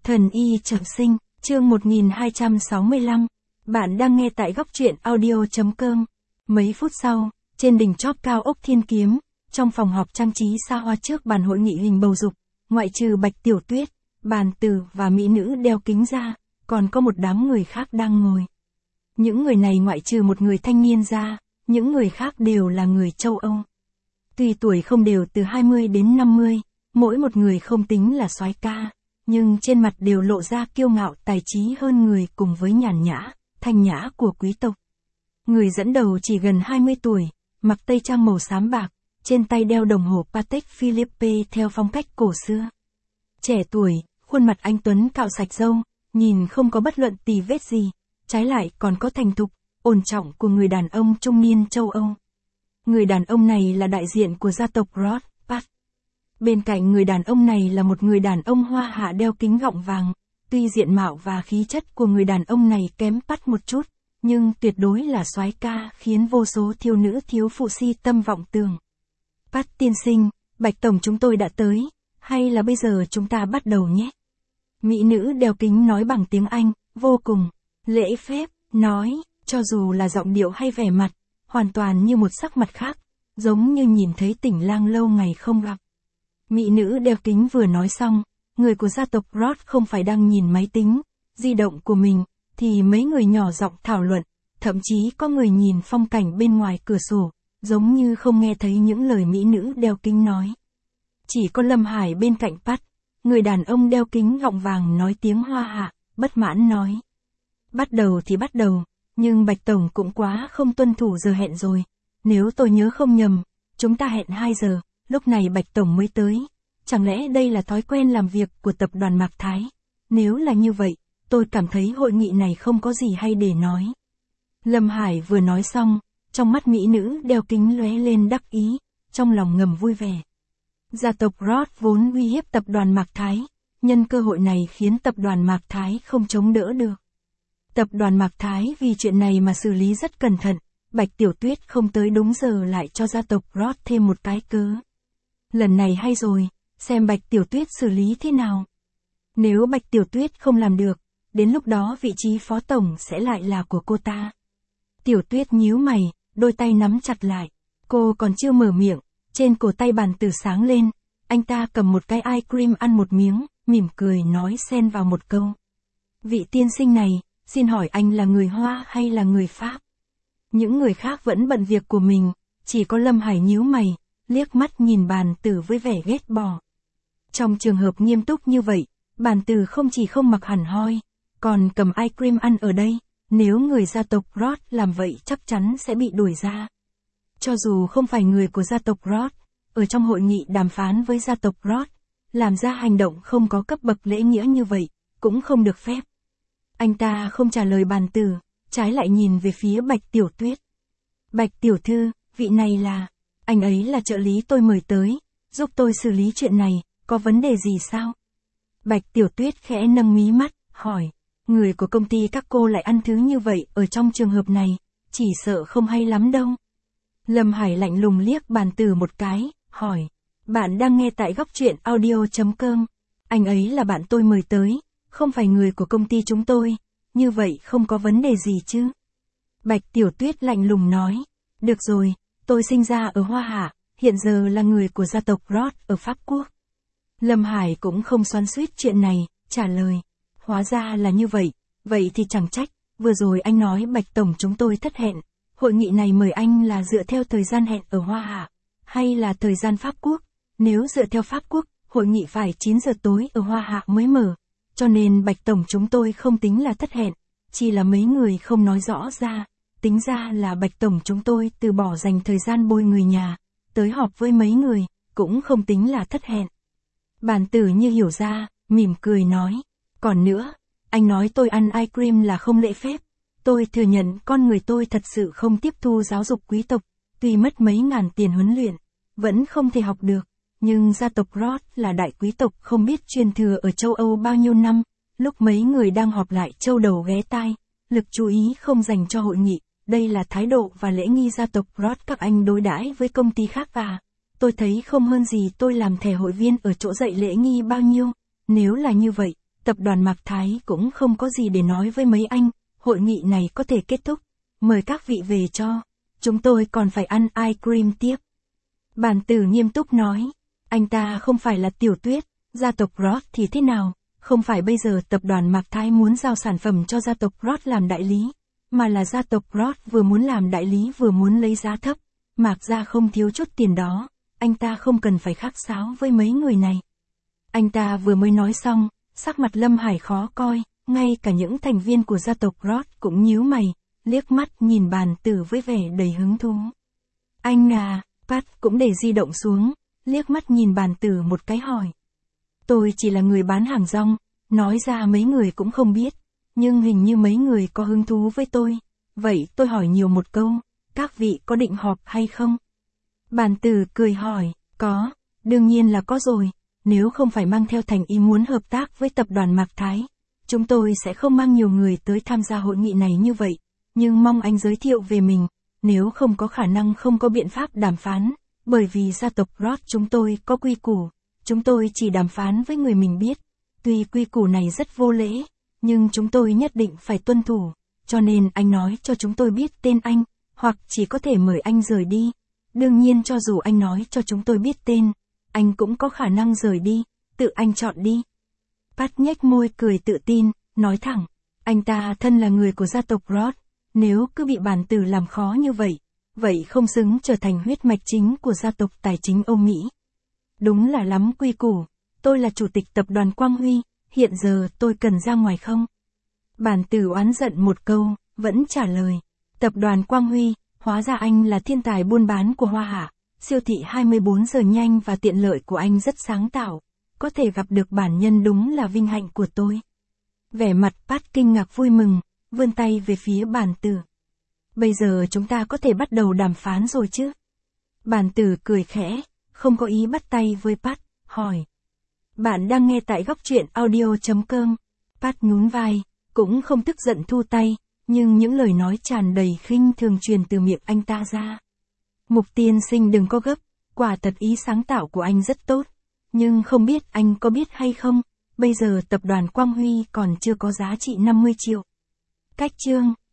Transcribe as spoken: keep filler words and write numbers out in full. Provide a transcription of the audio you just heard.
Thần y trọng sinh, chương một nghìn hai trăm sáu mươi lăm. Bạn đang nghe tại góc truyện audio.com. Mấy phút sau, trên đỉnh chóp cao ốc Thiên Kiếm, trong phòng họp trang trí xa hoa trước bàn hội nghị hình bầu dục, ngoại trừ Bạch Tiểu Tuyết, Bàn Tử và mỹ nữ đeo kính ra, còn có một đám người khác đang ngồi. Những người này ngoại trừ một người thanh niên ra, những người khác đều là người châu Âu. Tuy tuổi không đều từ hai mươi đến năm mươi, mỗi một người không tính là soái ca, nhưng trên mặt đều lộ ra kiêu ngạo tài trí hơn người cùng với nhàn nhã, thanh nhã của quý tộc. Người dẫn đầu chỉ gần hai mươi tuổi, mặc tây trang màu xám bạc, trên tay đeo đồng hồ Patek Philippe theo phong cách cổ xưa. Trẻ tuổi, khuôn mặt anh tuấn cạo sạch râu, nhìn không có bất luận tì vết gì, trái lại còn có thành thục, ổn trọng của người đàn ông trung niên châu Âu. Người đàn ông này là đại diện của gia tộc Rothschild. Bên cạnh người đàn ông này là một người đàn ông hoa hạ đeo kính gọng vàng, tuy diện mạo và khí chất của người đàn ông này kém Pat một chút, nhưng tuyệt đối là soái ca khiến vô số thiếu nữ thiếu phụ si tâm vọng tưởng. Pat tiên sinh, Bạch tổng chúng tôi đã tới, hay là bây giờ chúng ta bắt đầu nhé? Mỹ nữ đeo kính nói bằng tiếng Anh, vô cùng lễ phép, nói, cho dù là giọng điệu hay vẻ mặt, hoàn toàn như một sắc mặt khác, giống như nhìn thấy tỉnh lang lâu ngày không gặp. Mỹ nữ đeo kính vừa nói xong, người của gia tộc Roth không phải đang nhìn máy tính, di động của mình, thì mấy người nhỏ giọng thảo luận, thậm chí có người nhìn phong cảnh bên ngoài cửa sổ, giống như không nghe thấy những lời mỹ nữ đeo kính nói. Chỉ có Lâm Hải bên cạnh Pat, người đàn ông đeo kính gọng vàng nói tiếng hoa hạ, bất mãn nói. Bắt đầu thì bắt đầu, nhưng Bạch tổng cũng quá không tuân thủ giờ hẹn rồi, nếu tôi nhớ không nhầm, chúng ta hẹn hai giờ. Lúc này Bạch tổng mới tới, chẳng lẽ đây là thói quen làm việc của tập đoàn Mạc Thái? Nếu là như vậy, tôi cảm thấy hội nghị này không có gì hay để nói. Lâm Hải vừa nói xong, trong mắt mỹ nữ đeo kính lóe lên đắc ý, trong lòng ngầm vui vẻ. Gia tộc Roth vốn uy hiếp tập đoàn Mạc Thái, nhân cơ hội này khiến tập đoàn Mạc Thái không chống đỡ được. Tập đoàn Mạc Thái vì chuyện này mà xử lý rất cẩn thận, Bạch Tiểu Tuyết không tới đúng giờ lại cho gia tộc Roth thêm một cái cớ. Lần này hay rồi, xem Bạch Tiểu Tuyết xử lý thế nào. Nếu Bạch Tiểu Tuyết không làm được, đến lúc đó vị trí phó tổng sẽ lại là của cô ta. Tiểu Tuyết nhíu mày, đôi tay nắm chặt lại. Cô còn chưa mở miệng, trên cổ tay Bàn Tử sáng lên, anh ta cầm một cái ice cream ăn một miếng, mỉm cười nói xen vào một câu. Vị tiên sinh này, xin hỏi anh là người Hoa hay là người Pháp? Những người khác vẫn bận việc của mình, chỉ có Lâm Hải nhíu mày, liếc mắt nhìn Bàn Tử với vẻ ghét bỏ. Trong trường hợp nghiêm túc như vậy, Bàn Tử không chỉ không mặc hẳn hoi, còn cầm ice cream ăn ở đây, nếu người gia tộc Roth làm vậy chắc chắn sẽ bị đuổi ra. Cho dù không phải người của gia tộc Roth, ở trong hội nghị đàm phán với gia tộc Roth, làm ra hành động không có cấp bậc lễ nghĩa như vậy, cũng không được phép. Anh ta không trả lời Bàn Tử, trái lại nhìn về phía Bạch Tiểu Tuyết. Bạch Tiểu Thư, vị này là... Anh ấy là trợ lý tôi mời tới, giúp tôi xử lý chuyện này, có vấn đề gì sao? Bạch Tiểu Tuyết khẽ nâng mí mắt, hỏi, người của công ty các cô lại ăn thứ như vậy ở trong trường hợp này, chỉ sợ không hay lắm đâu. Lâm Hải lạnh lùng liếc Bàn Tử một cái, hỏi, bạn đang nghe tại góc truyện audio.com, anh ấy là bạn tôi mời tới, không phải người của công ty chúng tôi, như vậy không có vấn đề gì chứ? Bạch Tiểu Tuyết lạnh lùng nói, được rồi. Tôi sinh ra ở Hoa Hạ, hiện giờ là người của gia tộc Roth ở Pháp Quốc. Lâm Hải cũng không xoắn xuýt chuyện này, trả lời. Hóa ra là như vậy, vậy thì chẳng trách, vừa rồi anh nói Bạch tổng chúng tôi thất hẹn. Hội nghị này mời anh là dựa theo thời gian hẹn ở Hoa Hạ, hay là thời gian Pháp Quốc? Nếu dựa theo Pháp Quốc, hội nghị phải chín giờ tối ở Hoa Hạ mới mở, cho nên Bạch tổng chúng tôi không tính là thất hẹn, chỉ là mấy người không nói rõ ra. Tính ra là Bạch tổng chúng tôi từ bỏ dành thời gian bôi người nhà, tới họp với mấy người, cũng không tính là thất hẹn. Bàn Tử như hiểu ra, mỉm cười nói, còn nữa, anh nói tôi ăn ice cream là không lễ phép, tôi thừa nhận con người tôi thật sự không tiếp thu giáo dục quý tộc, tuy mất mấy ngàn tiền huấn luyện, vẫn không thể học được, nhưng gia tộc Roth là đại quý tộc không biết truyền thừa ở châu Âu bao nhiêu năm, lúc mấy người đang họp lại châu đầu ghé tai, lực chú ý không dành cho hội nghị. Đây là thái độ và lễ nghi gia tộc Roth các anh đối đãi với công ty khác và tôi thấy không hơn gì tôi làm thẻ hội viên ở chỗ dạy lễ nghi bao nhiêu, nếu là như vậy, tập đoàn Mạc Thái cũng không có gì để nói với mấy anh, hội nghị này có thể kết thúc. Mời các vị về cho. Chúng tôi còn phải ăn ice cream tiếp. Bản Tử nghiêm túc nói. Anh ta không phải là Tiểu Tuyết, gia tộc Roth thì thế nào? Không phải bây giờ tập đoàn Mạc Thái muốn giao sản phẩm cho gia tộc Roth làm đại lý, mà là gia tộc Roth vừa muốn làm đại lý vừa muốn lấy giá thấp. Mạc gia không thiếu chút tiền đó, anh ta không cần phải khách sáo với mấy người này. Anh ta vừa mới nói xong, sắc mặt Lâm Hải khó coi, ngay cả những thành viên của gia tộc Roth cũng nhíu mày, liếc mắt nhìn Bản Tử với vẻ đầy hứng thú. Anh à, Pat cũng để di động xuống, liếc mắt nhìn Bản Tử một cái hỏi. Tôi chỉ là người bán hàng rong, nói ra mấy người cũng không biết, nhưng hình như mấy người có hứng thú với tôi. Vậy tôi hỏi nhiều một câu, các vị có định họp hay không? Bản Tử cười hỏi, có, đương nhiên là có rồi, nếu không phải mang theo thành ý muốn hợp tác với tập đoàn Mạc Thái, chúng tôi sẽ không mang nhiều người tới tham gia hội nghị này như vậy, nhưng mong anh giới thiệu về mình, nếu không có khả năng không có biện pháp đàm phán, bởi vì gia tộc Roth chúng tôi có quy củ, chúng tôi chỉ đàm phán với người mình biết, tuy quy củ này rất vô lễ, nhưng chúng tôi nhất định phải tuân thủ, cho nên anh nói cho chúng tôi biết tên anh, hoặc chỉ có thể mời anh rời đi. Đương nhiên cho dù anh nói cho chúng tôi biết tên, anh cũng có khả năng rời đi, tự anh chọn đi. Pat nhếch môi cười tự tin, nói thẳng, anh ta thân là người của gia tộc Roth, nếu cứ bị Bản Tử làm khó như vậy, vậy không xứng trở thành huyết mạch chính của gia tộc tài chính Âu Mỹ. Đúng là lắm quy củ, tôi là chủ tịch tập đoàn Quang Huy, hiện giờ tôi cần ra ngoài không? Bản Tử oán giận một câu, vẫn trả lời, tập đoàn Quang Huy, hóa ra anh là thiên tài buôn bán của Hoa Hạ, siêu thị hai mươi bốn giờ nhanh và tiện lợi của anh rất sáng tạo, có thể gặp được bản nhân đúng là vinh hạnh của tôi. Vẻ mặt Pat kinh ngạc vui mừng, vươn tay về phía Bản Tử. Bây giờ chúng ta có thể bắt đầu đàm phán rồi chứ? Bản Tử cười khẽ, không có ý bắt tay với Pat, hỏi. Bạn đang nghe tại góc truyện audio chấm com. Pat nhún vai, cũng không tức giận thu tay, nhưng những lời nói tràn đầy khinh thường truyền từ miệng anh ta ra. Mục tiên sinh đừng có gấp, quả thật ý sáng tạo của anh rất tốt, nhưng không biết anh có biết hay không, bây giờ tập đoàn Quang Huy còn chưa có giá trị năm mươi triệu. Cách chương